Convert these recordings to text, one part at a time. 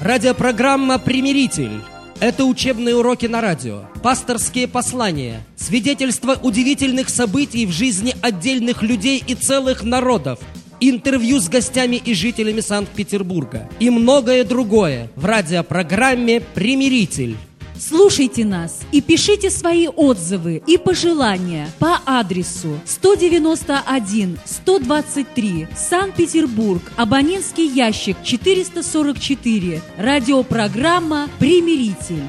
Радиопрограмма «Примиритель». Это учебные уроки на радио, пасторские послания, свидетельства удивительных событий в жизни отдельных людей и целых народов, интервью с гостями и жителями Санкт-Петербурга и многое другое в радиопрограмме «Примиритель». Слушайте нас и пишите свои отзывы и пожелания по адресу 191-123, Санкт-Петербург, абонентский ящик 444, радиопрограмма «Примиритель».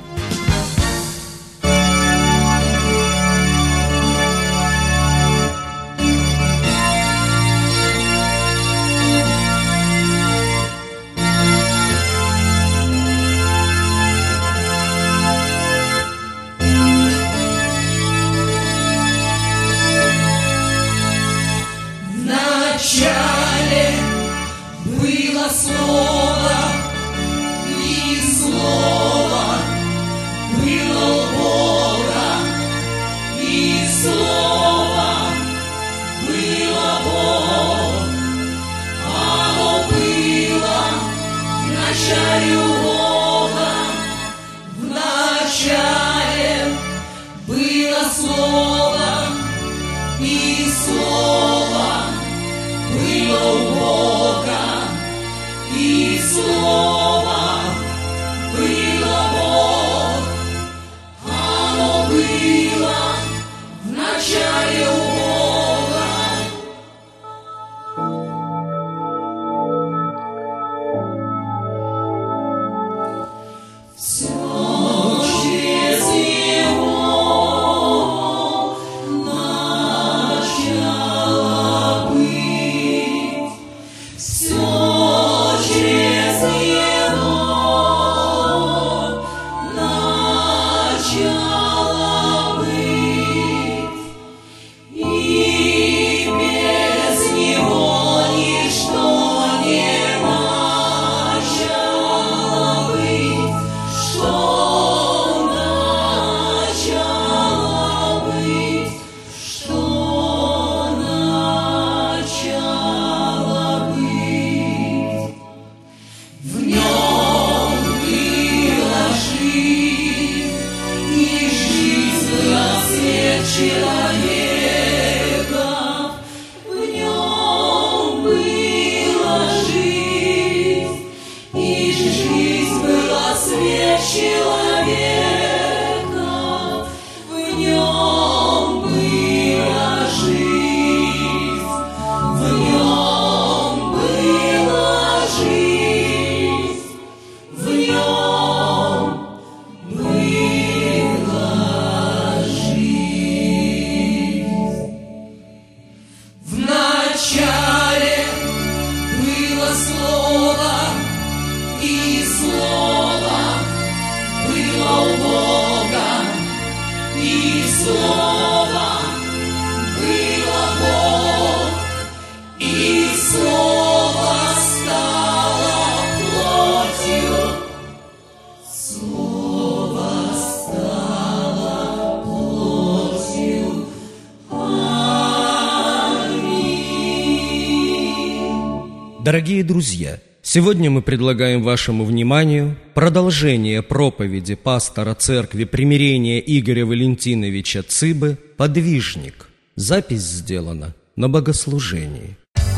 Вначале было слово, и слово было у Бога, и слово было Бог. Оно было в начале у Бога, в начале было слово, и слово было у Бога, и слово было Бог. Оно было в начале у Бога. Все через Него начало быть. Все через Него начало быть. И без Него ничто не начало быть. Что начало быть? Что начало быть? В нем была жизнь, и жизнь была свет человека. В нем была жизнь, и жизнь была свет человека. В нем была жизнь, в нем была жизнь, в нем была жизнь. В начале было слово, и слово было у Бога, и слово было Бог, и слово стало плотью. Слово стало плотью. Аминь. Дорогие друзья, сегодня мы предлагаем вашему вниманию продолжение проповеди пастора церкви Примирения Игоря Валентиновича Цыбы «Подвижник». Запись сделана на богослужении.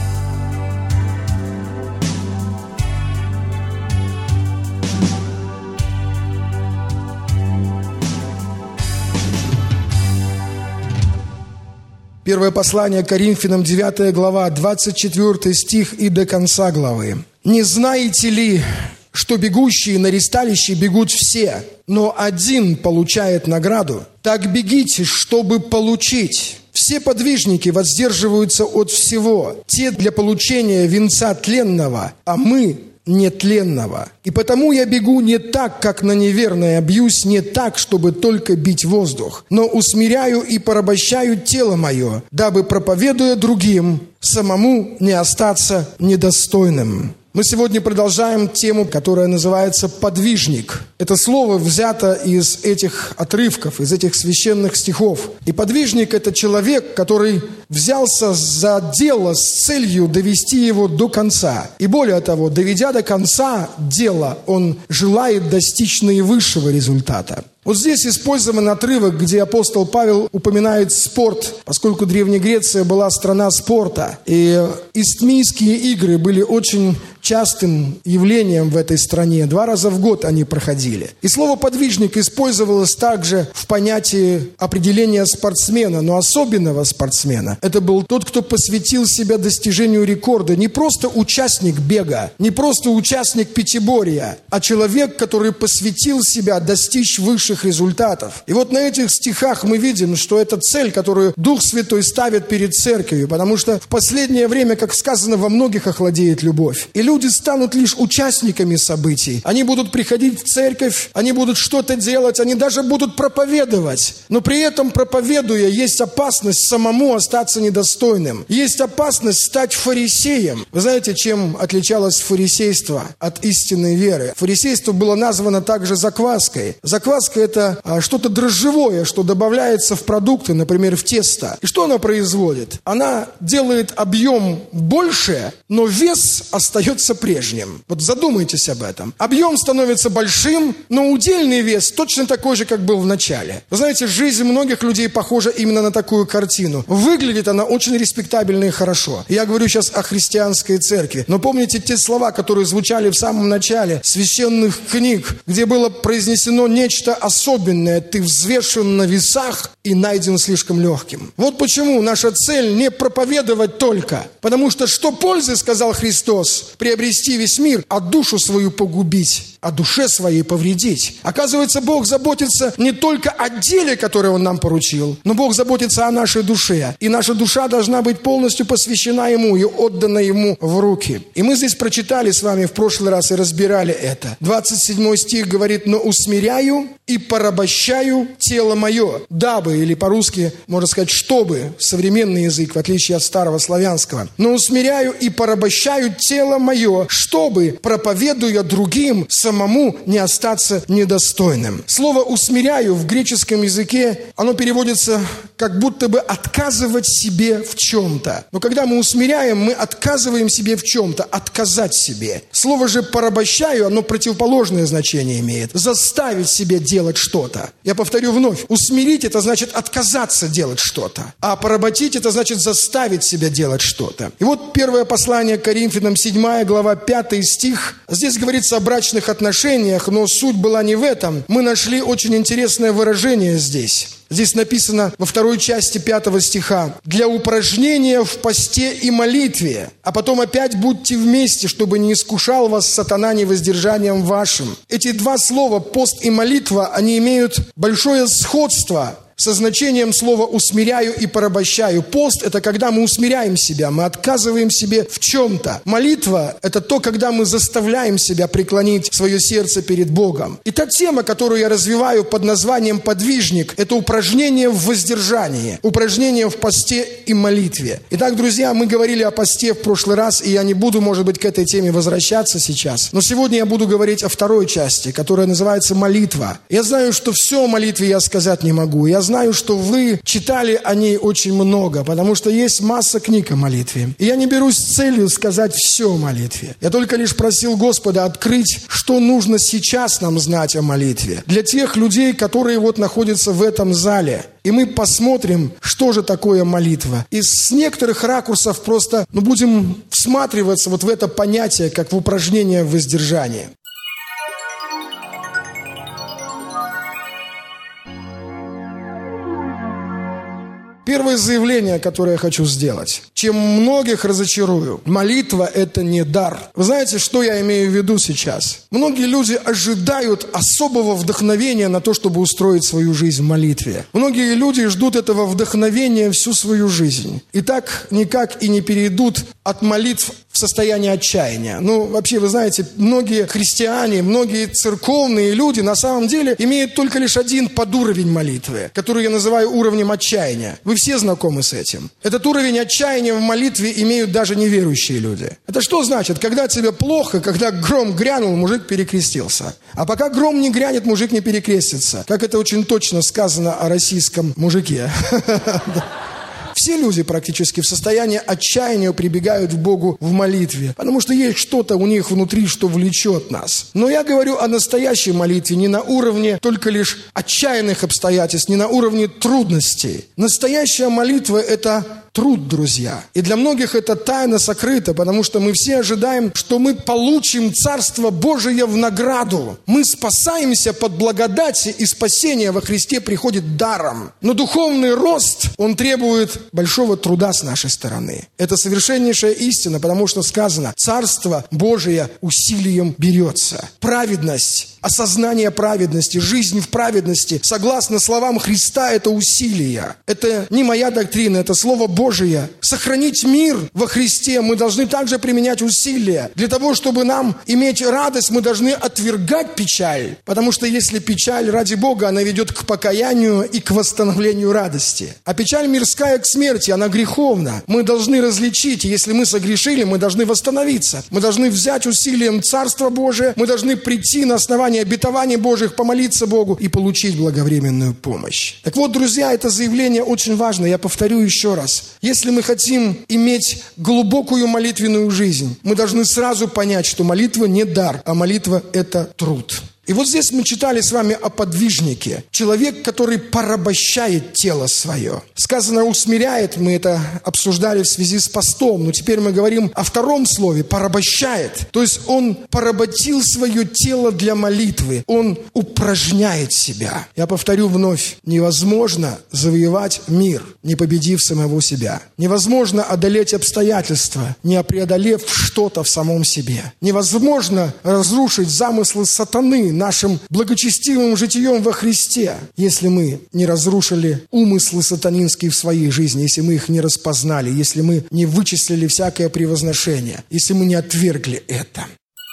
Первое послание Коринфянам, 9 глава, 24 стих и до конца главы. «Не знаете ли, что бегущие на ристалище бегут все, но один получает награду? Так бегите, чтобы получить. Все подвижники воздерживаются от всего, те для получения венца тленного, а мы нетленного. И потому я бегу не так, как на неверное, бьюсь не так, чтобы только бить воздух, но усмиряю и порабощаю тело мое, дабы, проповедуя другим, самому не остаться недостойным». Мы сегодня продолжаем тему, которая называется «подвижник». Это слово взято из этих отрывков, из этих священных стихов. И подвижник – это человек, который взялся за дело с целью довести его до конца. И более того, доведя до конца дело, он желает достичь наивысшего результата. Вот здесь использован отрывок, где апостол Павел упоминает спорт, поскольку Древняя Греция была страна спорта. И истмийские игры были очень частым явлением в этой стране. 2 раза в год они проходили. И слово «подвижник» использовалось также в понятии определения спортсмена, но особенного спортсмена. Это был тот, кто посвятил себя достижению рекорда. Не просто участник бега, не просто участник пятиборья, а человек, который посвятил себя достичь высших результатов. И вот на этих стихах мы видим, что это цель, которую Дух Святой ставит перед церковью, потому что в последнее время, как сказано, во многих охладеет любовь. И люди станут лишь участниками событий. Они будут приходить в церковь, они будут что-то делать, они даже будут проповедовать. Но при этом, проповедуя, есть опасность самому остаться недостойным. Есть опасность стать фарисеем. Вы знаете, чем отличалось фарисейство от истинной веры? Фарисейство было названо также закваской. Закваска – это что-то дрожжевое, что добавляется в продукты, например, в тесто. И что она производит? Она делает объем больше, но вес остается прежним. Вот задумайтесь об этом. Объем становится большим, но удельный вес точно такой же, как был в начале. Вы знаете, жизнь многих людей похожа именно на такую картину. Выглядит она очень респектабельно и хорошо. Я говорю сейчас о христианской церкви. Но помните те слова, которые звучали в самом начале священных книг, где было произнесено нечто особенное: «Ты взвешен на весах и найден слишком легким». Вот почему наша цель не проповедовать только. Потому что пользы, сказал Христос, приобрести весь мир, а душу свою погубить, а душе своей повредить. Оказывается, Бог заботится не только о деле, которое Он нам поручил, но Бог заботится о нашей душе. И наша душа должна быть полностью посвящена Ему и отдана Ему в руки. И мы здесь прочитали с вами в прошлый раз и разбирали это. 27 стих говорит: «Но усмиряю и порабощаю тело мое, дабы», или по-русски можно сказать «чтобы», современный язык, в отличие от старого славянского. «Но усмиряю и порабощаю тело мое, чтобы, проповедуя другим, самому не остаться недостойным». Слово «усмиряю» в греческом языке, оно переводится как будто бы «отказывать себе в чем-то». Но когда мы усмиряем, мы отказываем себе в чем-то, отказать себе. Слово же «порабощаю», оно противоположное значение имеет. Заставить себе делать что-то. Я повторю вновь. Усмирить – это значит отказаться делать что-то. А поработить – это значит заставить себя делать что-то. И вот первое послание к Коринфянам, 7 глава, 5 стих. Здесь говорится о брачных отношениях, но суть была не в этом. Мы нашли очень интересное выражение здесь. Здесь написано во 2 части 5 стиха: «Для упражнения в посте и молитве, а потом опять будьте вместе, чтобы не искушал вас сатана невоздержанием вашим». Эти 2 слова «пост» и «молитва», они имеют большое сходство со значением слова «усмиряю» и «порабощаю». Пост – это когда мы усмиряем себя, мы отказываем себе в чем-то. Молитва – это то, когда мы заставляем себя преклонить свое сердце перед Богом. И та тема, которую я развиваю под названием «подвижник», это упражнение в воздержании, упражнение в посте и молитве. Итак, друзья, мы говорили о посте в прошлый раз, и я не буду, может быть, к этой теме возвращаться сейчас. Но сегодня я буду говорить о второй части, которая называется «молитва». Я знаю, что все о молитве я сказать не могу. Я знаю, что вы читали о ней очень много, потому что есть масса книг о молитве. И я не берусь с целью сказать все о молитве. Я только лишь просил Господа открыть, что нужно сейчас нам знать о молитве. Для тех людей, которые вот находятся в этом зале. И мы посмотрим, что же такое молитва. И с некоторых ракурсов просто будем всматриваться вот в это понятие, как в упражнение в воздержании. Первое заявление, которое я хочу сделать. Чем многих разочарую. Молитва – это не дар. Вы знаете, что я имею в виду сейчас? Многие люди ожидают особого вдохновения на то, чтобы устроить свою жизнь в молитве. Многие люди ждут этого вдохновения всю свою жизнь. И так никак и не перейдут от молитв в состоянии отчаяния. Ну, вообще, вы знаете, многие христиане, многие церковные люди на самом деле имеют только лишь один подуровень молитвы, который я называю уровнем отчаяния. Вы все знакомы с этим. Этот уровень отчаяния в молитве имеют даже неверующие люди. Это что значит? Когда тебе плохо, когда гром грянул, мужик перекрестился. А пока гром не грянет, мужик не перекрестится. Как это очень точно сказано о российском мужике. Все люди практически в состоянии отчаяния прибегают к Богу в молитве, потому что есть что-то у них внутри, что влечет нас. Но я говорю о настоящей молитве не на уровне только лишь отчаянных обстоятельств, не на уровне трудностей. Настоящая молитва – это труд, друзья. И для многих это тайна сокрыта, потому что мы все ожидаем, что мы получим Царство Божие в награду. Мы спасаемся под благодати, и спасение во Христе приходит даром. Но духовный рост, он требует большого труда с нашей стороны. Это совершеннейшая истина, потому что сказано: Царство Божие усилием берется. Праведность, осознание праведности, жизнь в праведности, согласно словам Христа, это усилие. Это не моя доктрина, это Слово Божие. Сохранить мир во Христе мы должны также применять усилия. Для того, чтобы нам иметь радость, мы должны отвергать печаль. Потому что если печаль ради Бога, она ведет к покаянию и к восстановлению радости. А печаль мирская к смерти, она греховна. Мы должны различить, если мы согрешили, мы должны восстановиться. Мы должны взять усилием Царство Божие, мы должны прийти на основании обетований Божьих, помолиться Богу и получить благовременную помощь. Так вот, друзья, это заявление очень важно. Я повторю еще раз. Если мы хотим иметь глубокую молитвенную жизнь, мы должны сразу понять, что молитва не дар, а молитва – это труд. И вот здесь мы читали с вами о подвижнике. Человек, который порабощает тело свое. Сказано «усмиряет», мы это обсуждали в связи с постом, но теперь мы говорим о втором слове «порабощает». То есть он поработил свое тело для молитвы, он упражняет себя. Я повторю вновь, невозможно завоевать мир, не победив самого себя. Невозможно одолеть обстоятельства, не преодолев что-то в самом себе. Невозможно разрушить замыслы сатаны нашим благочестивым житием во Христе, если мы не разрушили умыслы сатанинские в своей жизни, если мы их не распознали, если мы не вычислили всякое превозношение, если мы не отвергли это.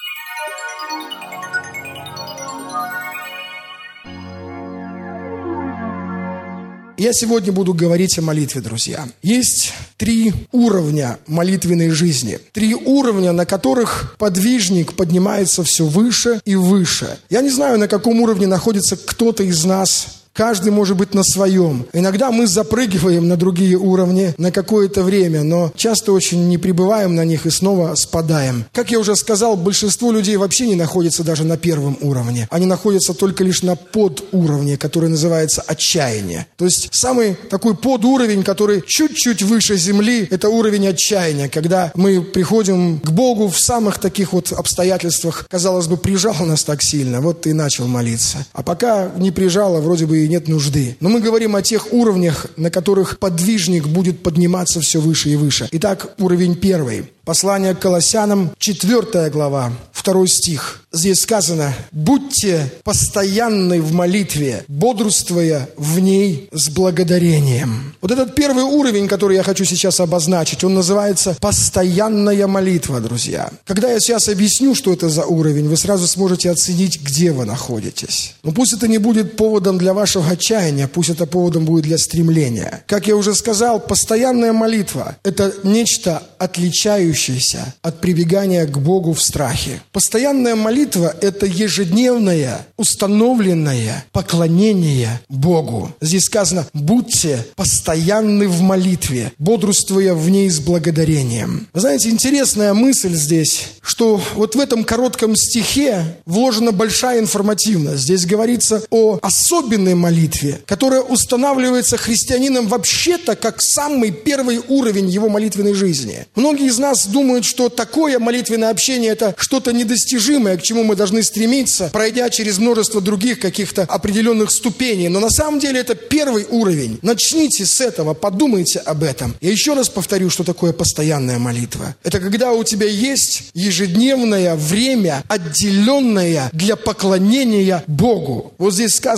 Я сегодня буду говорить о молитве, друзья. Есть 3 уровня молитвенной жизни. 3 уровня, на которых подвижник поднимается все выше и выше. Я не знаю, на каком уровне находится кто-то из нас. Каждый может быть на своем. Иногда мы запрыгиваем на другие уровни на какое-то время, но часто очень не пребываем на них и снова спадаем. Как я уже сказал, большинство людей вообще не находится даже на первом уровне. Они находятся только лишь на подуровне, который называется отчаяние. То есть самый такой подуровень, который чуть-чуть выше земли, это уровень отчаяния, когда мы приходим к Богу в самых таких вот обстоятельствах, казалось бы, прижал нас так сильно, вот ты и начал молиться. А пока не прижало, вроде бы и нет нужды. Но мы говорим о тех уровнях, на которых подвижник будет подниматься все выше и выше. Итак, уровень 1. Послание к Колоссянам, 4 глава, 2 стих. Здесь сказано: «Будьте постоянны в молитве, бодрствуя в ней с благодарением». Вот этот первый уровень, который я хочу сейчас обозначить, он называется «постоянная молитва», друзья. Когда я сейчас объясню, что это за уровень, вы сразу сможете оценить, где вы находитесь. Но пусть это не будет поводом для вашего отчаяния, пусть это поводом будет для стремления. Как я уже сказал, постоянная молитва – это нечто отличающееся от прибегания к Богу в страхе. Постоянная молитва – это ежедневное, установленное поклонение Богу. Здесь сказано: «Будьте постоянны в молитве, бодрствуя в ней с благодарением». Вы знаете, интересная мысль здесь, что вот в этом коротком стихе вложена большая информативность. Здесь говорится о особенной молитве, которая устанавливается христианином вообще-то как самый первый уровень его молитвенной жизни. Многие из нас думают, что такое молитвенное общение – это что-то недостижимое, к чему мы должны стремиться, пройдя через множество других каких-то определенных ступеней. Но на самом деле это первый уровень. Начните с этого, подумайте об этом. Я еще раз повторю, что такое постоянная молитва. Это когда у тебя есть ежедневное время, отделенное для поклонения Богу. Вот здесь сказано: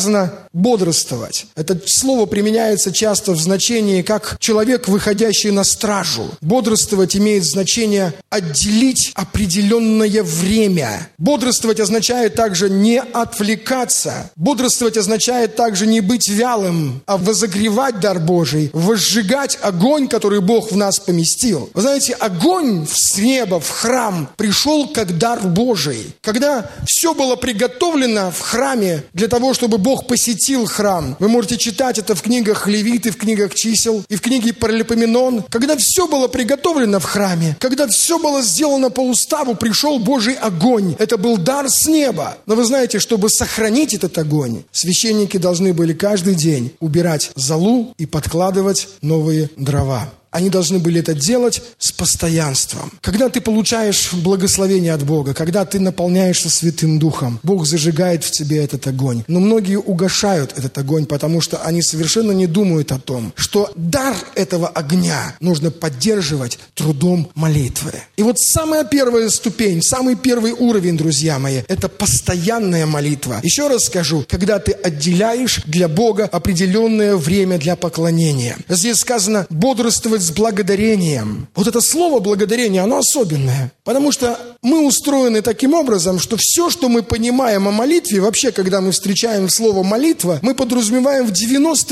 бодрствовать. Это слово применяется часто в значении как человек, выходящий на стражу. Бодрствовать имеет значение отделить определенное время. Бодрствовать означает также не отвлекаться. Бодрствовать означает также не быть вялым, а возогревать дар Божий, возжигать огонь, который Бог в нас поместил. Вы знаете, огонь с неба в храм пришел как дар Божий. Когда все было приготовлено в храме для того, чтобы Бог посетил храм. Вы можете читать это в книгах Левит, и в книгах Чисел, и в книге Паралипоменон. Когда все было приготовлено в храме, когда все было сделано по уставу, пришел Божий огонь. Это был дар с неба. Но вы знаете, чтобы сохранить этот огонь, священники должны были каждый день убирать золу и подкладывать новые дрова. Они должны были это делать с постоянством. Когда ты получаешь благословение от Бога, когда ты наполняешься Святым Духом, Бог зажигает в тебе этот огонь. Но многие угашают этот огонь, потому что они совершенно не думают о том, что дар этого огня нужно поддерживать трудом молитвы. И вот самая первая ступень, самый первый уровень, друзья мои, это постоянная молитва. Еще раз скажу, когда ты отделяешь для Бога определенное время для поклонения. Здесь сказано «бодрствовать с благодарением». Вот это слово «благодарение», оно особенное. Потому что мы устроены таким образом, что все, что мы понимаем о молитве, вообще, когда мы встречаем слово «молитва», мы подразумеваем в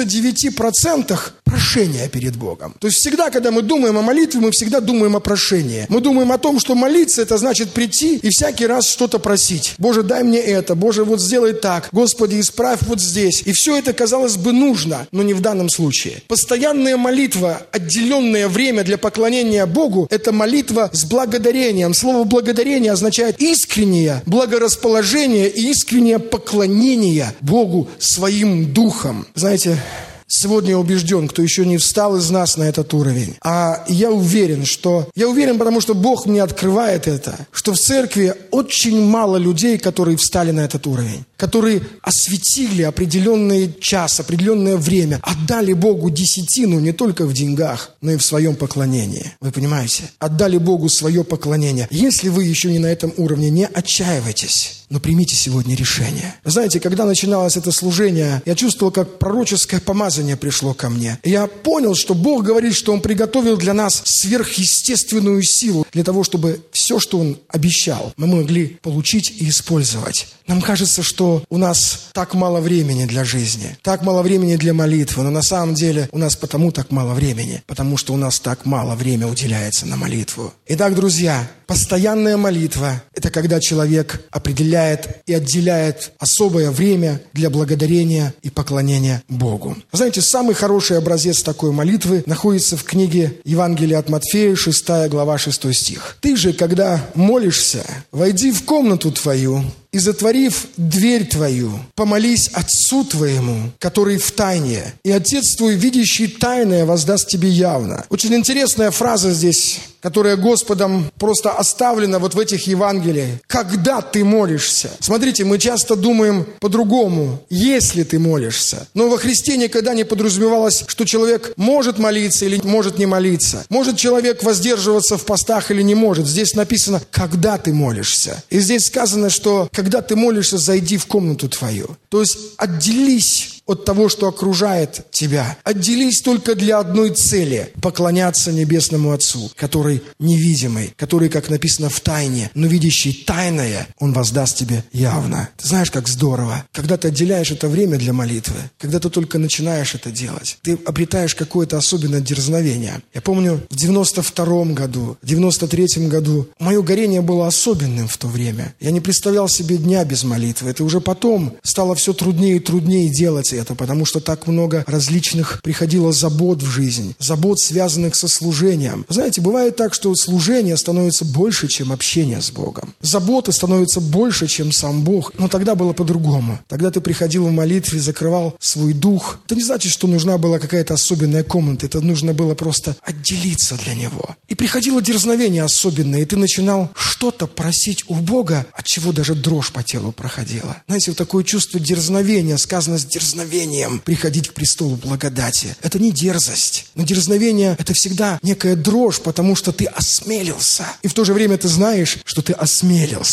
99% прошение перед Богом. То есть всегда, когда мы думаем о молитве, мы всегда думаем о прошении. Мы думаем о том, что молиться – это значит прийти и всякий раз что-то просить. «Боже, дай мне это», «Боже, вот сделай так», «Господи, исправь вот здесь». И все это, казалось бы, нужно, но не в данном случае. Постоянная молитва, отделенная время для поклонения Богу – это молитва с благодарением. Слово «благодарение» означает искреннее благорасположение и искреннее поклонение Богу своим духом. Знаете, сегодня я убежден, кто еще не встал из нас на этот уровень. А я уверен, потому что Бог мне открывает это, что в церкви очень мало людей, которые встали на этот уровень, которые осветили определенный час, определенное время, отдали Богу десятину не только в деньгах, но и в своем поклонении. Вы понимаете? Отдали Богу свое поклонение. Если вы еще не на этом уровне, не отчаивайтесь. Но примите сегодня решение. Знаете, когда начиналось это служение, я чувствовал, как пророческое помазание пришло ко мне. И я понял, что Бог говорит, что Он приготовил для нас сверхъестественную силу для того, чтобы все, что Он обещал, мы могли получить и использовать. Нам кажется, что у нас так мало времени для жизни, так мало времени для молитвы, но на самом деле у нас потому так мало времени, потому что у нас так мало времени уделяется на молитву. Итак, друзья, постоянная молитва – это когда человек определяет и отделяет особое время для благодарения и поклонения Богу. Вы знаете, самый хороший образец такой молитвы находится в книге Евангелия от Матфея, 6 глава, 6 стих. «Ты же, когда молишься, войди в комнату твою, и, затворив дверь твою, помолись Отцу твоему, который в тайне, и Отец твой, видящий тайное, воздаст тебе явно». Очень интересная фраза здесь, которая Господом просто оставлена вот в этих Евангелиях. «Когда ты молишься». Смотрите, мы часто думаем по-другому. «Если ты молишься». Но во Христе никогда не подразумевалось, что человек может молиться или может не молиться. Может человек воздерживаться в постах или не может. Здесь написано «когда ты молишься». И здесь сказано, что когда ты молишься, зайди в комнату твою. То есть отделись от того, что окружает тебя. Отделись только для одной цели – поклоняться Небесному Отцу, который невидимый, который, как написано, в тайне, но видящий тайное, Он воздаст тебе явно. Ты знаешь, как здорово, когда ты отделяешь это время для молитвы, когда ты только начинаешь это делать, ты обретаешь какое-то особенное дерзновение. Я помню, в 92-м году, в 93-м году мое горение было особенным в то время. Я не представлял себе дня без молитвы. Это уже потом стало все труднее и труднее делать это, потому что так много различных приходило забот в жизнь, забот, связанных со служением. Знаете, бывает так, что служение становится больше, чем общение с Богом. Заботы становятся больше, чем сам Бог. Но тогда было по-другому. Тогда ты приходил в молитве, закрывал свой дух. Это не значит, что нужна была какая-то особенная комната. Это нужно было просто отделиться для Него. И приходило дерзновение особенное, и ты начинал что-то просить у Бога, от чего даже дрожь по телу проходила. Знаете, вот такое чувство дерзновения, сказано с дерзновением приходить к престолу благодати. Это не дерзость, но дерзновение – это всегда некая дрожь, потому что ты осмелился. И в то же время ты знаешь, что ты осмелился.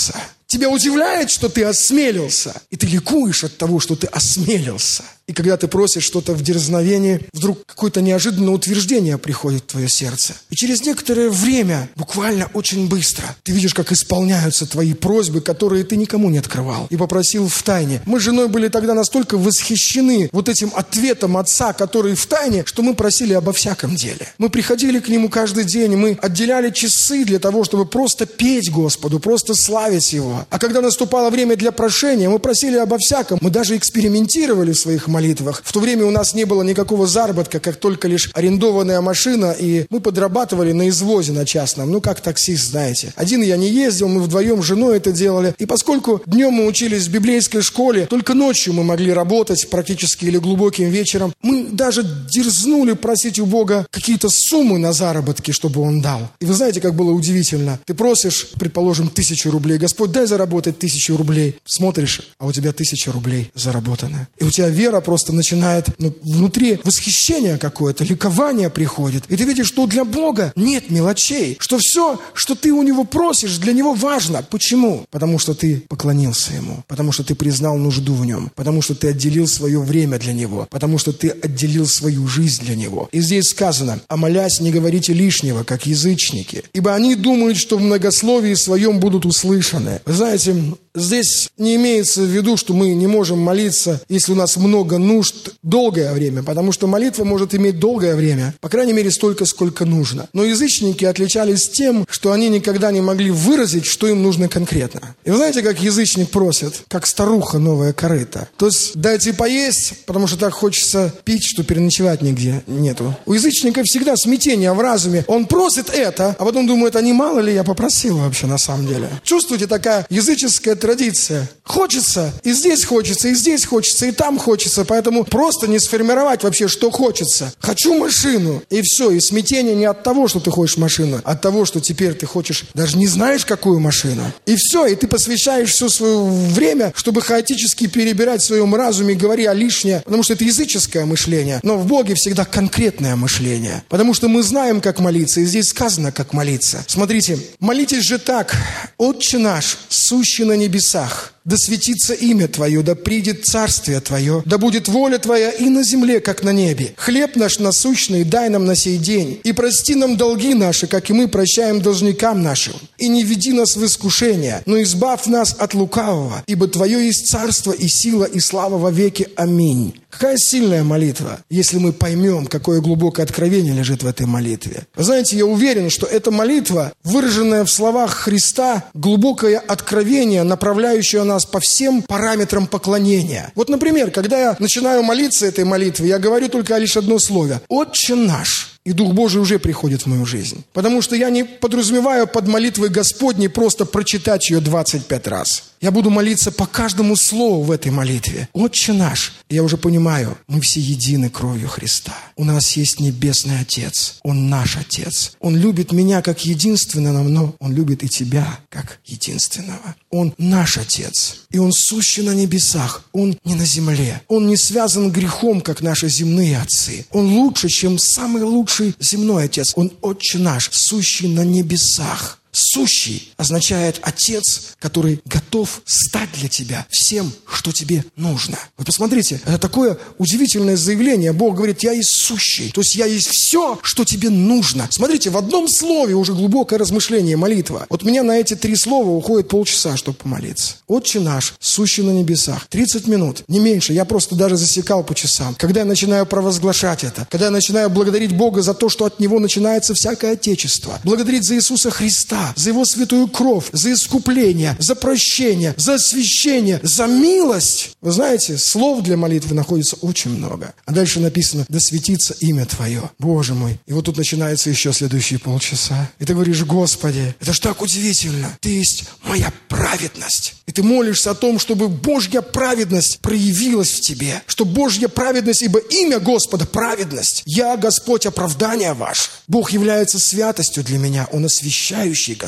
Тебя удивляет, что ты осмелился, и ты ликуешь от того, что ты осмелился. И когда ты просишь что-то в дерзновении, вдруг какое-то неожиданное утверждение приходит в твое сердце. И через некоторое время, буквально очень быстро, ты видишь, как исполняются твои просьбы, которые ты никому не открывал и попросил в тайне. Мы с женой были тогда настолько восхищены вот этим ответом отца, который в тайне, что мы просили обо всяком деле. Мы приходили к нему каждый день, мы отделяли часы для того, чтобы просто петь Господу, просто славить Его. А когда наступало время для прошения, мы просили обо всяком. Мы даже экспериментировали в своих молитвах. В то время у нас не было никакого заработка, как только лишь арендованная машина, и мы подрабатывали на извозе на частном, ну как таксист, знаете. Один я не ездил, мы вдвоем с женой это делали. И поскольку днем мы учились в библейской школе, только ночью мы могли работать практически или глубоким вечером, мы даже дерзнули просить у Бога какие-то суммы на заработки, чтобы Он дал. И вы знаете, как было удивительно. Ты просишь, предположим, 1000 рублей. Господь, дай заработать 1000 рублей. Смотришь, а у тебя 1000 рублей заработаны. И у тебя вера просто начинает, внутри восхищение какое-то, ликование приходит. И ты видишь, что для Бога нет мелочей, что все, что ты у Него просишь, для Него важно. Почему? Потому что ты поклонился Ему, потому что ты признал нужду в Нем, потому что ты отделил свое время для Него, потому что ты отделил свою жизнь для Него. И здесь сказано: «А молясь, не говорите лишнего, как язычники, ибо они думают, что в многословии своем будут услышаны». Вы знаете, здесь не имеется в виду, что мы не можем молиться, если у нас много нужд, долгое время, потому что молитва может иметь долгое время, по крайней мере, столько, сколько нужно. Но язычники отличались тем, что они никогда не могли выразить, что им нужно конкретно. И вы знаете, как язычник просит? Как старуха новое корыто. То есть дайте поесть, потому что так хочется пить, что переночевать нигде нету. У язычника всегда смятение в разуме. Он просит это, а потом думает, а не мало ли я попросил вообще на самом деле. Чувствуете, такая языческая традиция. Хочется, и здесь хочется, и здесь хочется, и там хочется, поэтому просто не сформировать вообще, что хочется. Хочу машину, и все. И смятение не от того, что ты хочешь машину, а от того, что теперь ты хочешь, даже не знаешь, какую машину. И все, и ты посвящаешь все свое время, чтобы хаотически перебирать в своем разуме, говоря лишнее, потому что это языческое мышление. Но в Боге всегда конкретное мышление. Потому что мы знаем, как молиться, и здесь сказано, как молиться. Смотрите, молитесь же так: «Отче наш, сущий на небесах, да светится имя Твое, да придет царствие Твое, да будет воля Твоя и на земле, как на небе. Хлеб наш насущный дай нам на сей день, и прости нам долги наши, как и мы прощаем должникам нашим. И не веди нас в искушение, но избавь нас от лукавого, ибо Твое есть царство и сила и слава во веки. Аминь». Какая сильная молитва, если мы поймем, какое глубокое откровение лежит в этой молитве. Вы знаете, я уверен, что эта молитва, выраженная в словах Христа, глубокое откровение, направляющее нас по всем параметрам поклонения. Вот, например, когда я начинаю молиться этой молитвой, я говорю только лишь одно слово: «Отче наш». И Дух Божий уже приходит в мою жизнь. Потому что я не подразумеваю под молитвой Господней просто прочитать ее 25 раз. Я буду молиться по каждому слову в этой молитве. «Отче наш». Я уже понимаю, мы все едины кровью Христа. У нас есть Небесный Отец. Он наш Отец. Он любит меня как единственного, но Он любит и тебя как единственного. Он наш Отец. И Он сущий на небесах. Он не на земле. Он не связан грехом, как наши земные отцы. Он лучше, чем самый лучший земной Отец. Он Отче наш, сущий на небесах. Сущий означает Отец, который готов стать для тебя всем, что тебе нужно. Вы посмотрите, это такое удивительное заявление. Бог говорит: я есть сущий, то есть я есть все, что тебе нужно. Смотрите, в одном слове уже глубокое размышление, молитва. Вот у меня на эти 3 слова уходит полчаса, чтобы помолиться. «Отче наш, сущий на небесах». 30 минут, не меньше. Я просто даже засекал по часам. Когда я начинаю провозглашать это, когда я начинаю благодарить Бога за то, что от Него начинается всякое отечество, благодарить за Иисуса Христа, за Его святую кровь, за искупление, за прощение, за освящение, за милость. Вы знаете, слов для молитвы находится очень много. А дальше написано: «Да светится имя Твое». Боже мой. И вот тут начинается еще следующие полчаса. И ты говоришь: Господи, это ж так удивительно. Ты есть моя праведность. И ты молишься о том, чтобы Божья праведность проявилась в тебе. Что Божья праведность, ибо имя Господа – праведность. Я, Господь, оправдание ваше. Бог является святостью для меня. Он освящающий Господь.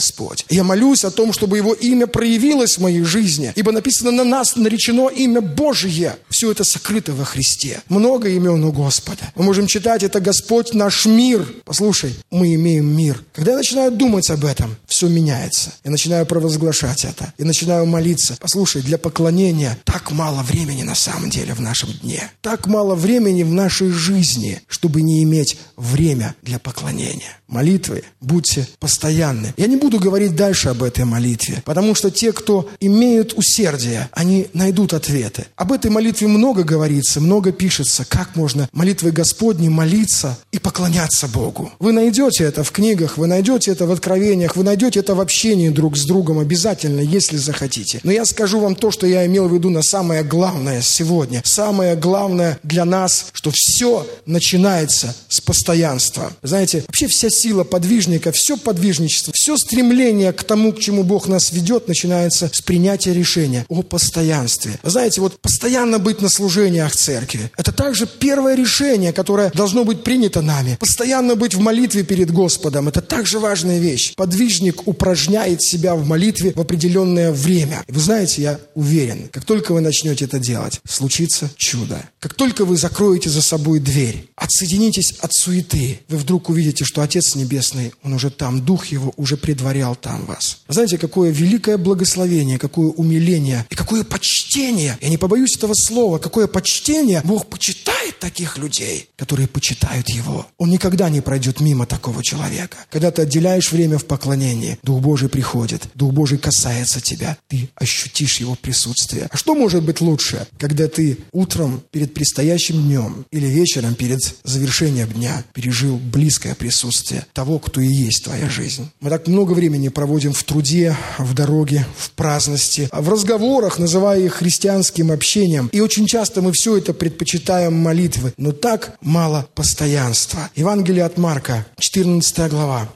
Господь. Я молюсь о том, чтобы Его имя проявилось в моей жизни, ибо написано: на нас наречено имя Божие. Все это сокрыто во Христе. Много имен у Господа. Мы можем читать: это Господь наш мир. Послушай, мы имеем мир. Когда я начинаю думать об этом, все меняется. Я начинаю провозглашать это. Я начинаю молиться. Послушай, для поклонения так мало времени на самом деле в нашем дне. Так мало времени в нашей жизни, чтобы не иметь время для поклонения. Молитвы будьте постоянны. Я не буду говорить дальше об этой молитве, потому что те, кто имеют усердие, они найдут ответы. Об этой молитве много говорится, много пишется, как можно молитвой Господней молиться и поклоняться Богу. Вы найдете это в книгах, вы найдете это в откровениях, вы найдете это в общении друг с другом обязательно, если захотите. Но я скажу вам то, что я имел в виду на самое главное сегодня. Самое главное для нас, что все начинается с постоянства. Знаете, вообще вся сила подвижника, все подвижничество, все стремление к тому, к чему Бог нас ведет, начинается с принятия решения о постоянстве. Вы знаете, вот постоянно быть на служениях церкви, это также первое решение, которое должно быть принято нами. Постоянно быть в молитве перед Господом, это также важная вещь. Подвижник упражняет себя в молитве в определенное время. И вы знаете, я уверен, как только вы начнете это делать, случится чудо. Как только вы закроете за собой дверь, отсоединитесь от суеты, вы вдруг увидите, что Отец Небесный, Он уже там, Дух Его уже предварял там вас. Знаете, какое великое благословение, какое умиление и какое почтение, я не побоюсь этого слова, какое почтение Бог почитает таких людей, которые почитают Его. Он никогда не пройдет мимо такого человека. Когда ты отделяешь время в поклонении, Дух Божий приходит, Дух Божий касается тебя, ты ощутишь Его присутствие. А что может быть лучше, когда ты утром перед предстоящим днем или вечером перед завершением дня пережил близкое присутствие того, кто и есть твоя жизнь? Мы так много времени проводим в труде, в дороге, в праздности, в разговорах, называя их христианским общением. И очень часто мы все это предпочитаем молитвы, но так мало постоянства. Евангелие от Марка, 14 глава.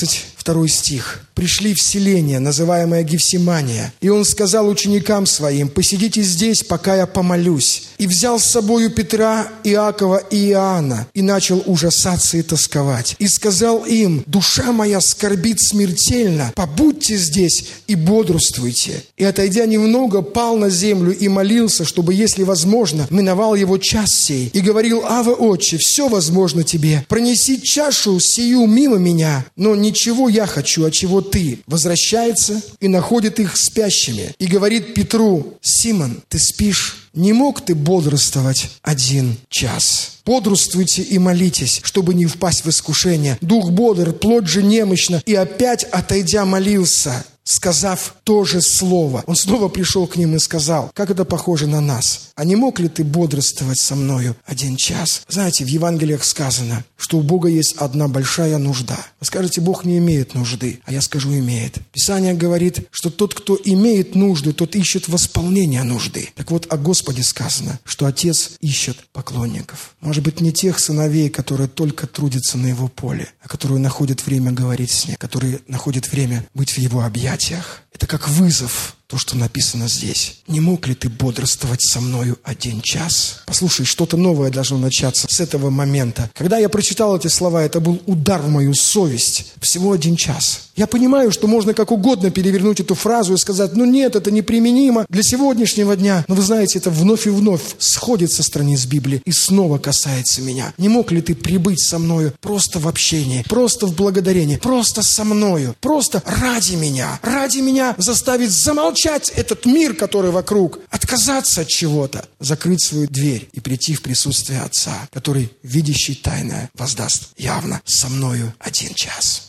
32 стих. «Пришли в селение, называемое Гефсимания, и он сказал ученикам своим: посидите здесь, пока я помолюсь. И взял с собою Петра, Иакова и Иоанна, и начал ужасаться и тосковать. И сказал им: душа моя скорбит смертельно, побудьте здесь и бодрствуйте. И, отойдя немного, пал на землю и молился, чтобы, если возможно, миновал его час сей. И говорил: Аве, Отче, все возможно тебе. Пронеси чашу сию мимо меня, но ничего я хочу, а чего ты. Возвращается и находит их спящими. И говорит Петру: Симон, ты спишь? Не мог ты бодрствовать 1 час? Бодрствуйте и молитесь, чтобы не впасть в искушение. Дух бодр, плоть же немощна. И опять, отойдя, молился, сказав то же слово. Он снова пришел к ним и сказал: как это похоже на нас? А не мог ли ты бодрствовать со мною 1 час? Знаете, в Евангелиях сказано, что у Бога есть одна большая нужда. Вы скажете: Бог не имеет нужды. А я скажу: имеет. Писание говорит, что тот, кто имеет нужду, тот ищет восполнения нужды. Так вот, о Господе сказано, что Отец ищет поклонников. Может быть, не тех сыновей, которые только трудятся на Его поле, а которые находят время говорить с Ним, которые находят время быть в Его объятиях. Это как вызов, то, что написано здесь. Не мог ли ты бодрствовать со мною 1 час? Послушай, что-то новое должно начаться с этого момента. Когда я прочитал эти слова, это был удар в мою совесть. Всего 1 час. Я понимаю, что можно как угодно перевернуть эту фразу и сказать: ну нет, это неприменимо для сегодняшнего дня. Но вы знаете, это вновь и вновь сходит со страниц Библии и снова касается меня. Не мог ли ты прибыть со мною просто в общении, просто в благодарении, просто со мною, просто ради меня заставить замолчать этот мир, который вокруг, отказаться от чего-то, закрыть свою дверь и прийти в присутствие Отца, который, видящий тайное, воздаст явно со мною 1 час.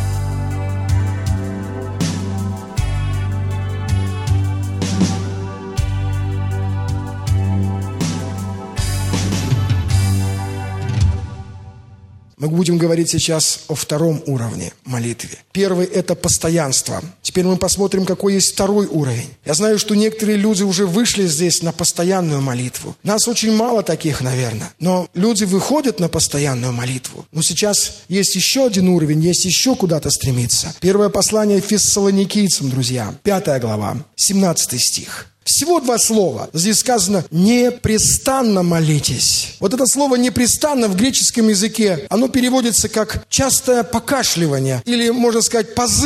Мы будем говорить сейчас о 2 уровне молитвы. Первый – это постоянство. Теперь мы посмотрим, какой есть 2 уровень. Я знаю, что некоторые люди уже вышли здесь на постоянную молитву. Нас очень мало таких, наверное. Но люди выходят на постоянную молитву. Но сейчас есть еще 1 уровень, есть еще куда-то стремиться. Первое послание Фессалоникийцам, друзья, 5 глава, 17 стих. Всего 2 слова. Здесь сказано: непрестанно молитесь. Вот это слово непрестанно в греческом языке, оно переводится как частое покашливание или, можно сказать, позыв.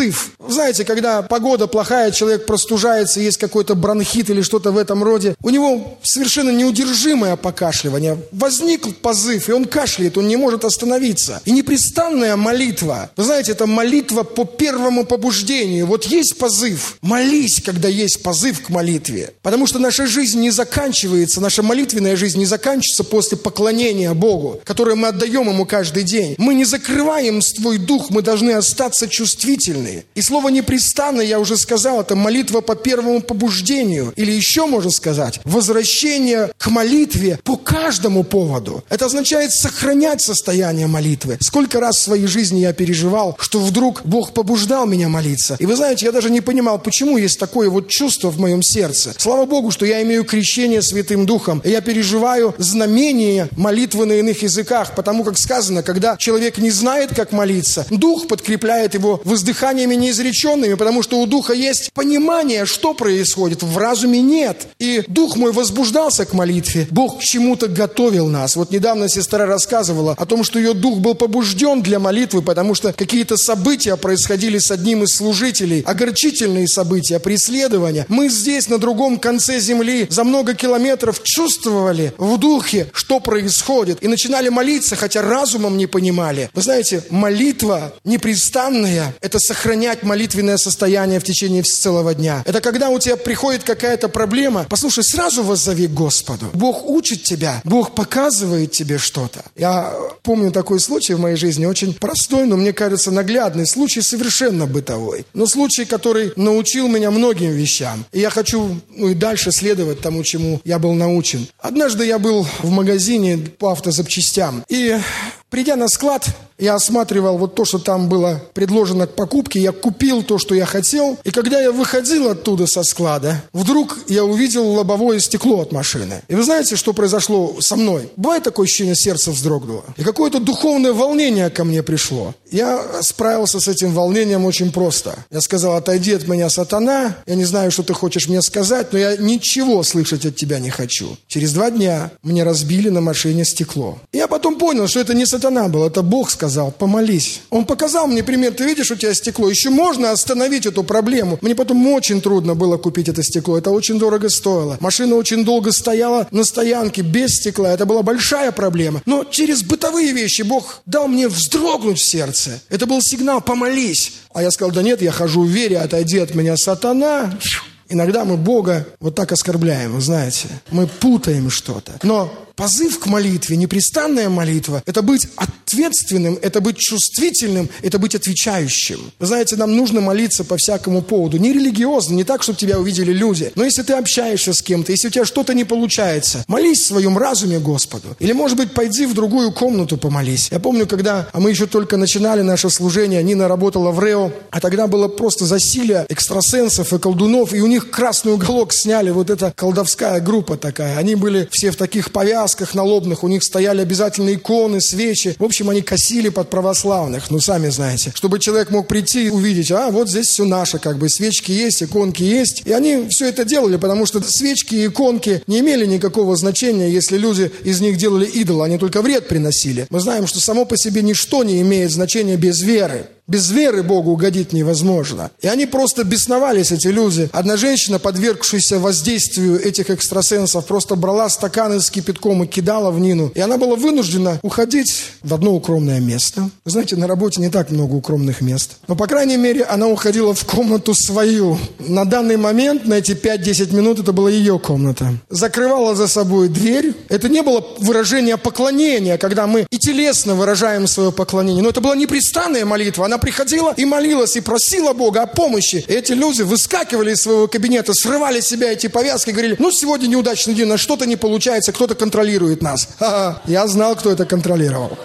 Знаете, когда погода плохая, человек простужается, есть какой-то бронхит или что-то в этом роде, у него совершенно неудержимое покашливание. Возник позыв, и он кашляет, он не может остановиться. И непрестанная молитва, вы знаете, это молитва по первому побуждению. Вот есть позыв, молись, когда есть позыв к молитве. Потому что наша жизнь не заканчивается, наша молитвенная жизнь не заканчивается после поклонения Богу, которое мы отдаем Ему каждый день. Мы не закрываем свой дух, мы должны остаться чувствительны. И слово «непрестанно», я уже сказал, это молитва по первому побуждению. Или еще можно сказать, возвращение к молитве по каждому поводу. Это означает сохранять состояние молитвы. Сколько раз в своей жизни я переживал, что вдруг Бог побуждал меня молиться. И вы знаете, я даже не понимал, почему есть такое вот чувство в моем сердце. Слава Богу, что я имею крещение Святым Духом. И я переживаю знамение молитвы на иных языках, потому как сказано, когда человек не знает, как молиться, Дух подкрепляет его воздыханиями неизреченными, потому что у Духа есть понимание, что происходит, в разуме нет. И Дух мой возбуждался к молитве. Бог к чему-то готовил нас. Вот недавно сестра рассказывала о том, что ее дух был побужден для молитвы, потому что какие-то события происходили с одним из служителей, огорчительные события, преследования. Мы здесь, на другом конце земли, за много километров чувствовали в духе, что происходит, и начинали молиться, хотя разумом не понимали. Вы знаете, молитва непрестанная – это сохранять молитвенное состояние в течение целого дня. Это когда у тебя приходит какая-то проблема, послушай, сразу воззови к Господу. Бог учит тебя, Бог показывает тебе что-то. Я помню такой случай в моей жизни, очень простой, но мне кажется наглядный, случай совершенно бытовой. Но случай, который научил меня многим вещам. И я хочу и дальше следовать тому, чему я был научен. Однажды я был в магазине по автозапчастям, и придя на склад, я осматривал вот то, что там было предложено к покупке. Я купил то, что я хотел. И когда я выходил оттуда со склада, вдруг я увидел лобовое стекло от машины. И вы знаете, что произошло со мной? Бывает такое ощущение, сердце вздрогнуло. И какое-то духовное волнение ко мне пришло. Я справился с этим волнением очень просто. Я сказал: отойди от меня, сатана. Я не знаю, что ты хочешь мне сказать, но я ничего слышать от тебя не хочу. Через 2 дня мне разбили на машине стекло. И я потом понял, что это не сатана был, это Бог сказал: помолись. Он показал мне пример: ты видишь, у тебя стекло, еще можно остановить эту проблему. Мне потом очень трудно было купить это стекло, это очень дорого стоило. Машина очень долго стояла на стоянке без стекла, это была большая проблема. Но через бытовые вещи Бог дал мне вздрогнуть в сердце. Это был сигнал: помолись. А я сказал: да нет, я хожу в вере, отойди от меня, сатана. Иногда мы Бога вот так оскорбляем, вы знаете. Мы путаем что-то. Но позыв к молитве, непрестанная молитва – это быть ответственным, это быть чувствительным, это быть отвечающим. Вы знаете, нам нужно молиться по всякому поводу. Не религиозно, не так, чтобы тебя увидели люди. Но если ты общаешься с кем-то, если у тебя что-то не получается, молись в своем разуме Господу. Или, может быть, пойди в другую комнату помолись. Я помню, когда мы еще только начинали наше служение, Нина работала в РЭО, а тогда было просто засилие экстрасенсов и колдунов, и у них красный уголок сняли, вот эта колдовская группа такая. Они были все в таких повязках налобных, у них стояли обязательно иконы, свечи. В общем, они косили под православных, ну, сами знаете. Чтобы человек мог прийти и увидеть: а, вот здесь все наше, как бы, свечки есть, иконки есть. И они все это делали, потому что свечки и иконки не имели никакого значения, если люди из них делали идола, они только вред приносили. Мы знаем, что само по себе ничто не имеет значения без веры. Без веры Богу угодить невозможно. И они просто бесновались, эти люди. Одна женщина, подвергшаяся воздействию этих экстрасенсов, просто брала стаканы с кипятком и кидала в Нину. И она была вынуждена уходить в одно укромное место. Вы знаете, на работе не так много укромных мест. Но, по крайней мере, она уходила в комнату свою. На данный момент, на эти 5-10 минут, это была ее комната. Закрывала за собой дверь. Это не было выражение поклонения, когда мы и телесно выражаем свое поклонение. Но это была непрестанная молитва. Она приходила и молилась, и просила Бога о помощи. И эти люди выскакивали из своего кабинета, срывали с себя эти повязки, говорили: ну, сегодня неудачный день, у нас что-то не получается, кто-то контролирует нас. Ха-ха. Я знал, кто это контролировал.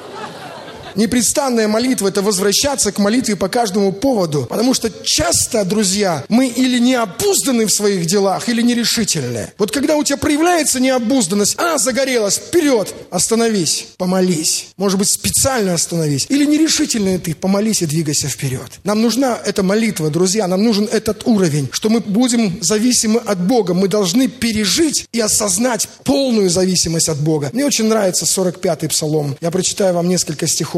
Непрестанная молитва – это возвращаться к молитве по каждому поводу. Потому что часто, друзья, мы или необузданы в своих делах, или нерешительны. Вот когда у тебя проявляется необузданность: загорелась, вперед, остановись, помолись. Может быть, специально остановись. Или нерешительный ты, помолись и двигайся вперед. Нам нужна эта молитва, друзья, нам нужен этот уровень, что мы будем зависимы от Бога. Мы должны пережить и осознать полную зависимость от Бога. Мне очень нравится 45-й псалом. Я прочитаю вам несколько стихов.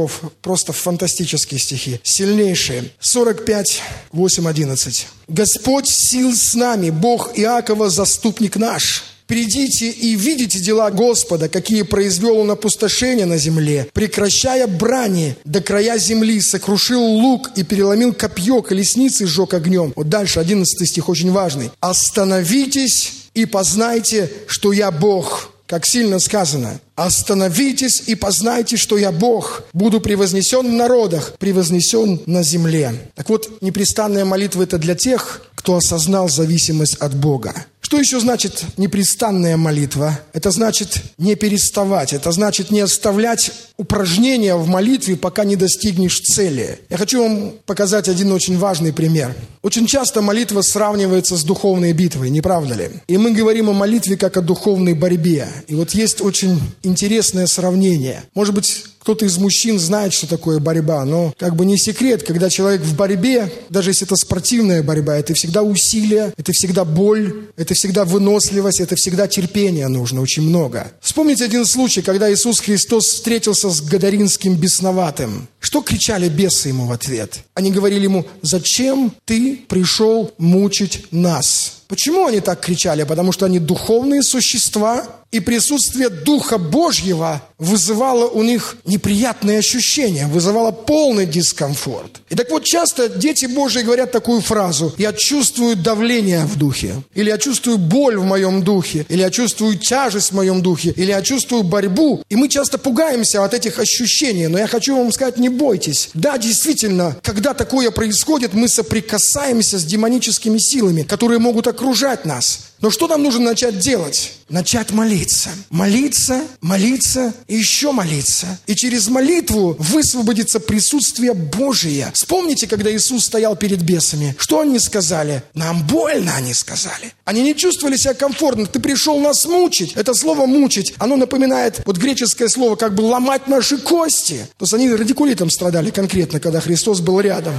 стихов, просто фантастические стихи, сильнейшие. 45, 8, 11. «Господь сил с нами, Бог Иакова, заступник наш. Придите и видите дела Господа, какие произвел Он опустошения на земле, прекращая брани до края земли, сокрушил лук и переломил копье, колесницы сжег огнем». Вот дальше, 11 стих, очень важный. «Остановитесь и познайте, что я Бог». Как сильно сказано. «Остановитесь и познайте, что я Бог. Буду превознесен в народах, превознесен на земле». Так вот, непрестанная молитва – это для тех, кто осознал зависимость от Бога. Что еще значит непрестанная молитва? Это значит не переставать. Это значит не оставлять упражнения в молитве, пока не достигнешь цели. Я хочу вам показать один очень важный пример. Очень часто молитва сравнивается с духовной битвой, не правда ли? И мы говорим о молитве как о духовной борьбе. И вот есть очень интересное сравнение. Может быть, кто-то из мужчин знает, что такое борьба, но как бы не секрет, когда человек в борьбе, даже если это спортивная борьба, это всегда усилие, это всегда боль, это всегда выносливость, это всегда терпение нужно, очень много. Вспомните один случай, когда Иисус Христос встретился с Гадаринским бесноватым. Что кричали бесы ему в ответ? Они говорили ему: «Зачем ты пришел мучить нас?» Почему они так кричали? Потому что они духовные существа, и присутствие Духа Божьего вызывало у них неприятные ощущения, вызывало полный дискомфорт. И так вот, часто дети Божьи говорят такую фразу: «Я чувствую давление в духе», или «Я чувствую боль в моем духе», или «Я чувствую тяжесть в моем духе», или «Я чувствую борьбу». И мы часто пугаемся от этих ощущений, но я хочу вам сказать, не бойтесь. Да, действительно, когда такое происходит, мы соприкасаемся с демоническими силами, которые могут окружать нас. Но что нам нужно начать делать? Начать молиться. Молиться, молиться и еще молиться. И через молитву высвободится присутствие Божие. Вспомните, когда Иисус стоял перед бесами. Что они сказали? Нам больно, они сказали. Они не чувствовали себя комфортно. Ты пришел нас мучить. Это слово «мучить», оно напоминает вот греческое слово как бы «ломать наши кости». То есть они радикулитом страдали конкретно, когда Христос был рядом.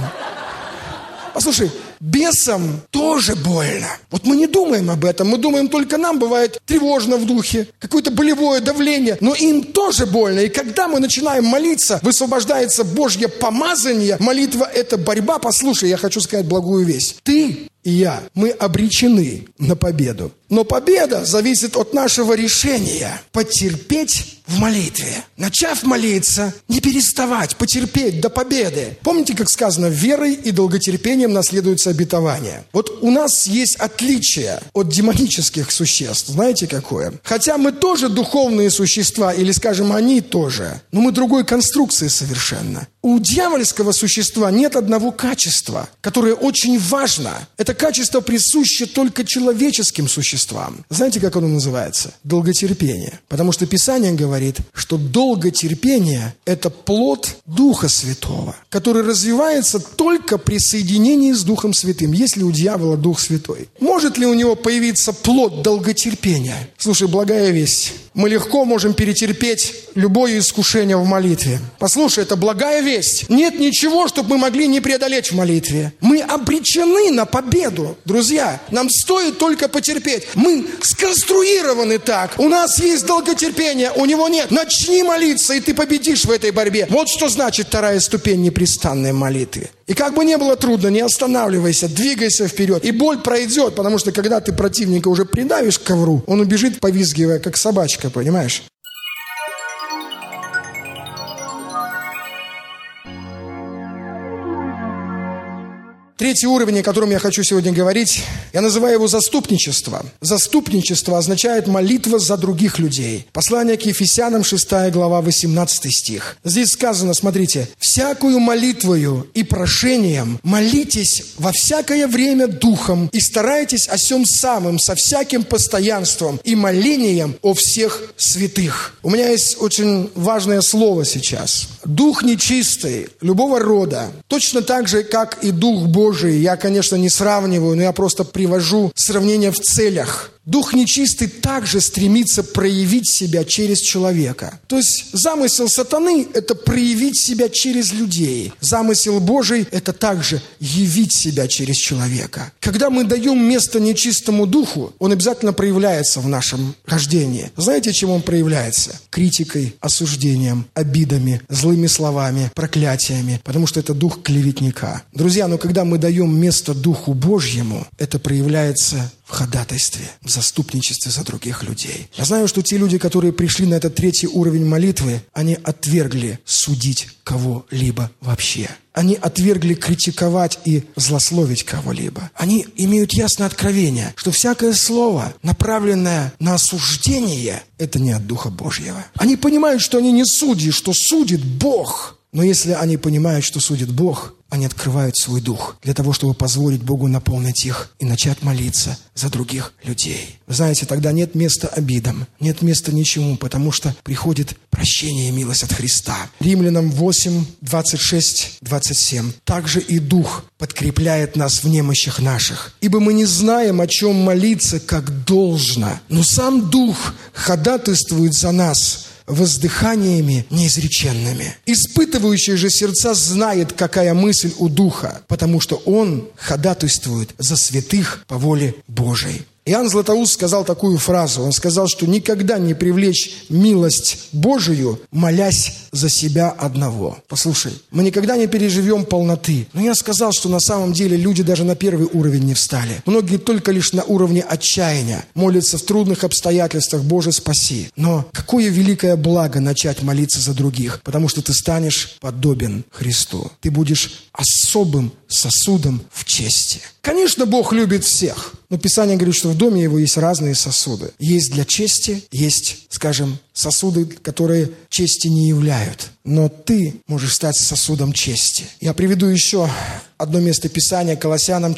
Послушай, бесам тоже больно. Вот мы не думаем об этом. Мы думаем, только нам бывает тревожно в духе, какое-то болевое давление. Но им тоже больно. И когда мы начинаем молиться, высвобождается Божье помазание. Молитва – это борьба. Послушай, я хочу сказать благую весть. Ты и я, мы обречены на победу. Но победа зависит от нашего решения потерпеть в молитве. Начав молиться, не переставать, потерпеть до победы. Помните, как сказано, верой и долготерпением наследуется обетование. Вот у нас есть отличие от демонических существ. Знаете, какое? Хотя мы тоже духовные существа, или, скажем, они тоже, но мы другой конструкции совершенно. У дьявольского существа нет одного качества, которое очень важно. Это качество присуще только человеческим существам. Знаете, как оно называется? Долготерпение. Потому что Писание говорит, что долготерпение – это плод Духа Святого, который развивается только при соединении с Духом Святым. Есть ли у дьявола Дух Святой? Может ли у него появиться плод долготерпения? Слушай, благая весть. Мы легко можем перетерпеть любое искушение в молитве. Послушай, это благая весть. Нет ничего, чтобы мы могли не преодолеть в молитве. Мы обречены на победу, друзья. Нам стоит только потерпеть. Мы сконструированы так. У нас есть долготерпение, у него нет. Начни молиться, и ты победишь в этой борьбе. Вот что значит вторая ступень непрестанной молитвы. И как бы ни было трудно, не останавливайся, двигайся вперед. И боль пройдет, потому что когда ты противника уже придавишь к ковру, он убежит, повизгивая, как собачка, понимаешь? Третий уровень, о котором я хочу сегодня говорить, я называю его заступничество. Заступничество означает молитва за других людей. Послание к Ефесянам, 6 глава, 18 стих. Здесь сказано, смотрите, «Всякую молитвою и прошением молитесь во всякое время духом и старайтесь о сем самом со всяким постоянством и молением о всех святых». У меня есть очень важное слово сейчас. Дух нечистый, любого рода, точно так же, как и Дух Божий, я, конечно, не сравниваю, но я просто привожу сравнение в целях. Дух нечистый также стремится проявить себя через человека. То есть замысел сатаны – это проявить себя через людей. Замысел Божий – это также явить себя через человека. Когда мы даем место нечистому духу, он обязательно проявляется в нашем рождении. Знаете, чем он проявляется? Критикой, осуждением, обидами, злыми словами, проклятиями, потому что это дух клеветника. Друзья, но когда мы даем место Духу Божьему, это проявляется в ходатайстве, в заступничестве за других людей. Я знаю, что те люди, которые пришли на этот 3-й уровень молитвы, они отвергли судить кого-либо вообще. Они отвергли критиковать и злословить кого-либо. Они имеют ясное откровение, что всякое слово, направленное на осуждение, это не от Духа Божьего. Они понимают, что они не судьи, что судит Бог. Но если они понимают, что судит Бог, они открывают свой дух для того, чтобы позволить Богу наполнить их и начать молиться за других людей. Вы знаете, тогда нет места обидам, нет места ничему, потому что приходит прощение и милость от Христа. Римлянам 8, 26, 27. «Также и Дух подкрепляет нас в немощах наших, ибо мы не знаем, о чем молиться, как должно, но сам Дух ходатайствует за нас воздыханиями неизреченными. Испытывающий же сердца знает, какая мысль у Духа, потому что он ходатайствует за святых по воле Божией». Иоанн Златоуст сказал такую фразу. Он сказал, что никогда не привлечь милость Божию, молясь за себя одного. Послушай, мы никогда не переживем полноты. Но я сказал, что на самом деле люди даже на 1-й уровень не встали. Многие только лишь на уровне отчаяния молятся в трудных обстоятельствах: «Боже, спаси». Но какое великое благо начать молиться за других, потому что ты станешь подобен Христу. Ты будешь особым сосудом в чести. Конечно, Бог любит всех. Но Писание говорит, что в доме Его есть разные сосуды. Есть для чести, есть, скажем, сосуды, которые чести не являют. Но ты можешь стать сосудом чести. Я приведу еще одно место Писания, Колоссянам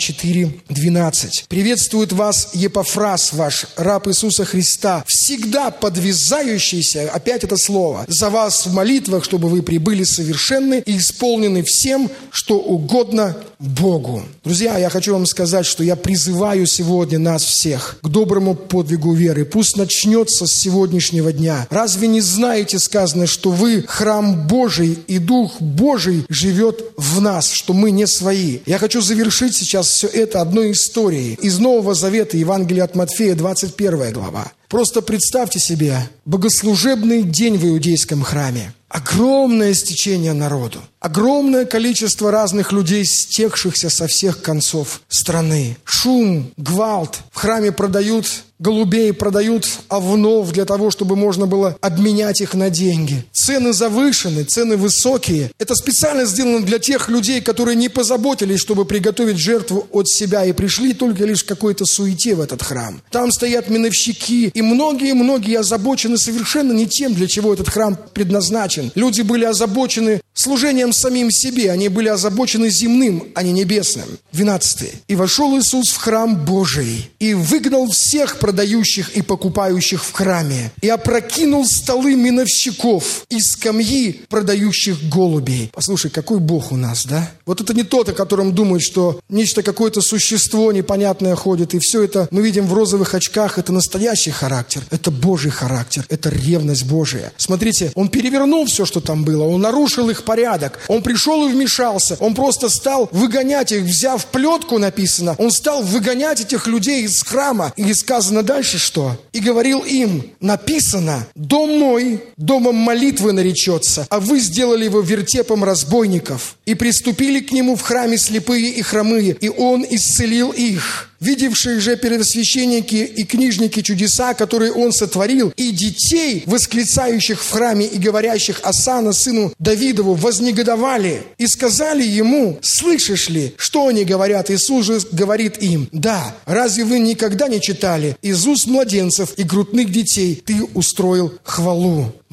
4:12. «Приветствует вас Епафрас ваш, раб Иисуса Христа, всегда подвязающийся», опять это слово, «за вас в молитвах, чтобы вы прибыли совершенны и исполнены всем, что угодно Богу». Друзья, я хочу вам сказать, что я призываю сегодня нас всех к доброму подвигу веры. Пусть начнется с сегодняшнего дня. Разве не знаете, сказано, что вы храм Божий, и Дух Божий живет в нас, что мы не свои? Я хочу завершить сейчас все это одной историей из Нового Завета, Евангелия от Матфея, 21 глава. Просто представьте себе богослужебный день в иудейском храме. Огромное стечение народу. Огромное количество разных людей, стекшихся со всех концов страны. Шум, гвалт. В храме продают голубей, продают овнов для того, чтобы можно было обменять их на деньги. Цены завышены, цены высокие. Это специально сделано для тех людей, которые не позаботились, чтобы приготовить жертву от себя и пришли только лишь к какой-то суете в этот храм. Там стоят миновщики, и многие озабочены совершенно не тем, для чего этот храм предназначен. Люди были озабочены служением самим себе, они были озабочены земным, а не небесным. 12. «И вошел Иисус в храм Божий, и выгнал всех продающих и покупающих в храме, и опрокинул столы миновщиков и скамьи продающих голубей». Послушай, какой Бог у нас, да? Вот это не тот, о котором думают, что нечто, какое-то существо непонятное ходит, и все это мы видим в розовых очках. Это настоящий характер, это Божий характер, это ревность Божия. Смотрите, Он перевернул все, что там было, Он нарушил их порядок, Он пришел и вмешался, Он просто стал выгонять их, взяв плетку, написано, Он стал выгонять этих людей из храма. И сказано дальше что? «И говорил им: написано, дом мой домом молитвы наречется, а вы сделали его вертепом разбойников. И приступили к нему в храме слепые и хромые, и он исцелил их. Видевшие же первосвященники и книжники чудеса, которые он сотворил, и детей, восклицающих в храме и говорящих Осанна сыну Давидову, вознегодовали и сказали ему: слышишь ли, что они говорят? Иисус же говорит им: да, разве вы никогда не читали: из уст младенцев и грудных детей ты устроил хвалу?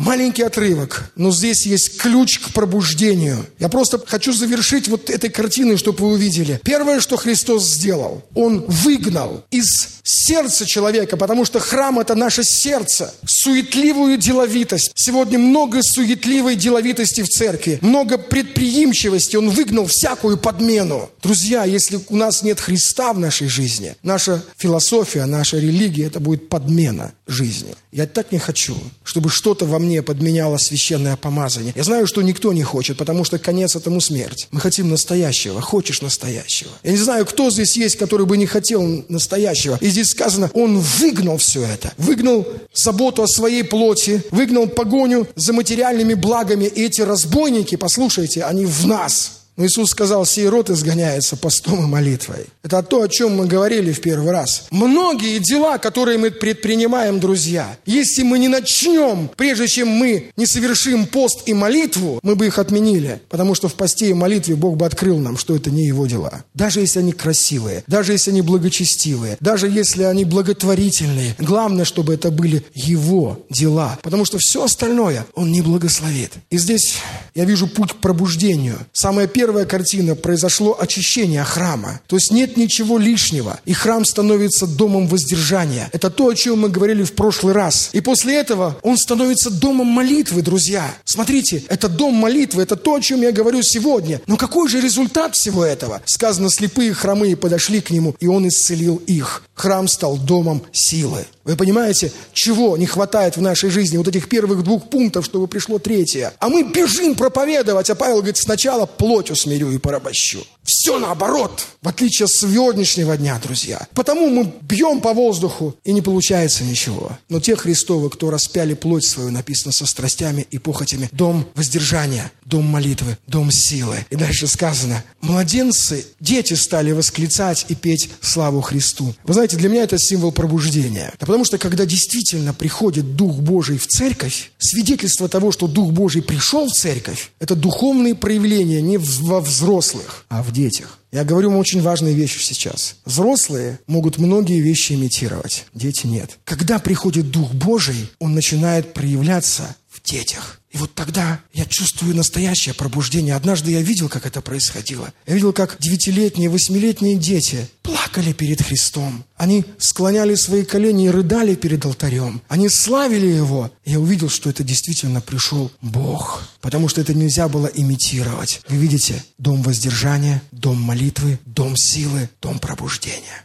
Маленький отрывок, но здесь есть ключ к пробуждению. Я просто хочу завершить вот этой картиной, чтобы вы увидели. Первое, что Христос сделал, Он выгнал из сердца человека, потому что храм – это наше сердце, суетливую деловитость. Сегодня много суетливой деловитости в церкви, много предприимчивости. Он выгнал всякую подмену. Друзья, если у нас нет Христа в нашей жизни, наша философия, наша религия – это будет подмена жизни. Я так не хочу, чтобы что-то во мне подменяло священное помазание. Я знаю, что никто не хочет, потому что конец этому смерть. Мы хотим настоящего. Хочешь настоящего? Я не знаю, кто здесь есть, который бы не хотел настоящего. И здесь сказано, Он выгнал все это. Выгнал заботу о своей плоти, выгнал погоню за материальными благами. И эти разбойники, послушайте, они в нас. Но Иисус сказал, сей род изгоняется постом и молитвой. Это то, о чем мы говорили в первый раз. Многие дела, которые мы предпринимаем, друзья, если мы не начнем, прежде чем мы не совершим пост и молитву, мы бы их отменили. Потому что в посте и молитве Бог бы открыл нам, что это не Его дела. Даже если они красивые, даже если они благочестивые, даже если они благотворительные. Главное, чтобы это были Его дела. Потому что все остальное Он не благословит. И здесь я вижу путь к пробуждению. Самое первая картина, произошло очищение храма. То есть нет ничего лишнего. И храм становится домом воздержания. Это то, о чем мы говорили в прошлый раз. И после этого он становится домом молитвы, друзья. Смотрите, это дом молитвы, это то, о чем я говорю сегодня. Но какой же результат всего этого? Сказано, слепые, хромые подошли к нему, и он исцелил их. Храм стал домом силы. Вы понимаете, чего не хватает в нашей жизни? Вот этих первых 2 пунктов, чтобы пришло 3. А мы бежим проповедовать, а Павел говорит, сначала плоть усмирю и порабощу. Все наоборот, в отличие от сегодняшнего дня, друзья. Потому мы бьем по воздуху, и не получается ничего. Но те Христовы, кто распяли плоть свою, написано, со страстями и похотями, дом воздержания, дом молитвы, дом силы. И дальше сказано, младенцы, дети стали восклицать и петь славу Христу. Вы знаете, для меня это символ пробуждения. Потому что, когда действительно приходит Дух Божий в церковь, свидетельство того, что Дух Божий пришел в церковь, это духовные проявления не во взрослых, а в детях. Я говорю вам очень важные вещи сейчас. Взрослые могут многие вещи имитировать, дети нет. Когда приходит Дух Божий, Он начинает проявляться в детях. И вот тогда я чувствую настоящее пробуждение. Однажды я видел, как это происходило. Я видел, как 9-летние, 8-летние дети плакали перед Христом. Они склоняли свои колени и рыдали перед алтарем. Они славили Его. И я увидел, что это действительно пришел Бог. Потому что это нельзя было имитировать. Вы видите, дом воздержания, дом молитвы, дом силы, дом пробуждения.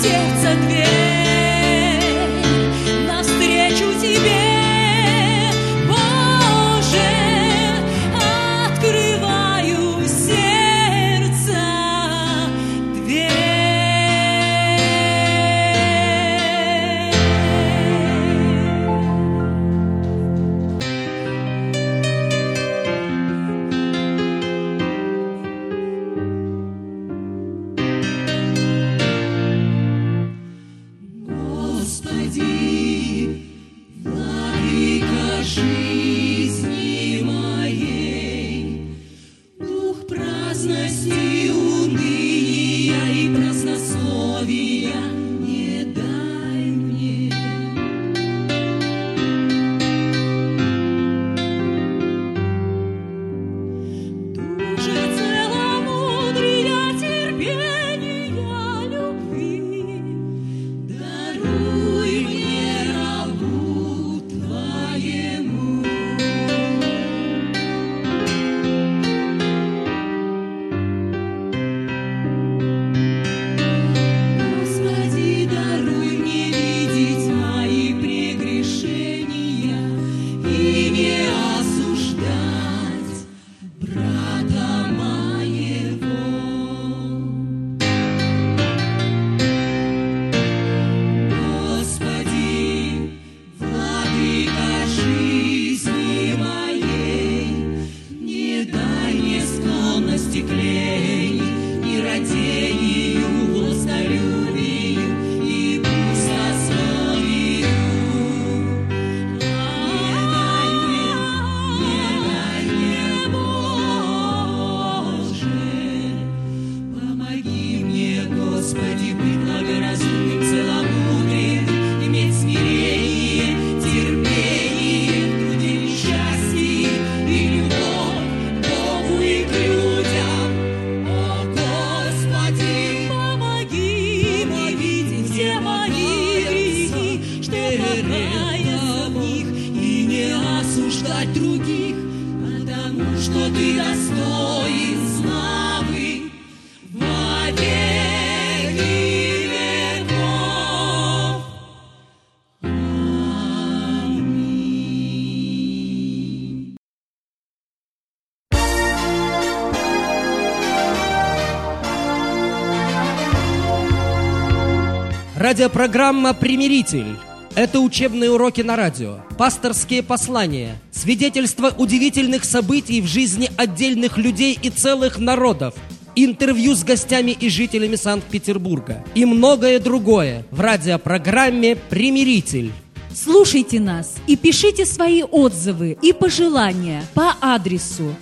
сердца дверь навстречу тебе, Боже, открываю сердце дверь. Господи, владыка жизни моей, дух праздности, уныния и празднословия не дай мне. Душе целомудрия, терпения, любви, даруй мне, рабу Твоему. Господи, даруй мне видеть мои прегрешения и не осуждать брата моего. Господи, владыка жизни моей, не дай мне склонности к лени, ни радению, властолюбию и пустословию. Не дай мне, Боже, помоги мне, Господи, быть благоразумным, целомудрием, иметь смирение, терпение, в труде счастье и любовь к Богу и к людям. О, Господи, помоги мне видеть все мои грехи, что покаяться в них и не осуждать других, потому что Ты достоин славы во веки веков. Аминь. Радиопрограмма «Примиритель». Это учебные уроки на радио, пасторские послания, свидетельства удивительных событий в жизни отдельных людей и целых народов, интервью с гостями и жителями Санкт-Петербурга и многое другое в радиопрограмме «Примиритель». Слушайте нас и пишите свои отзывы и пожелания по адресу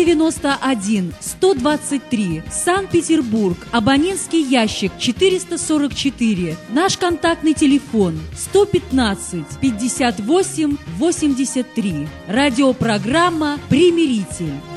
191-123, Санкт-Петербург, абонентский ящик 444, наш контактный телефон 115-58-83. Радиопрограмма «Примиритель».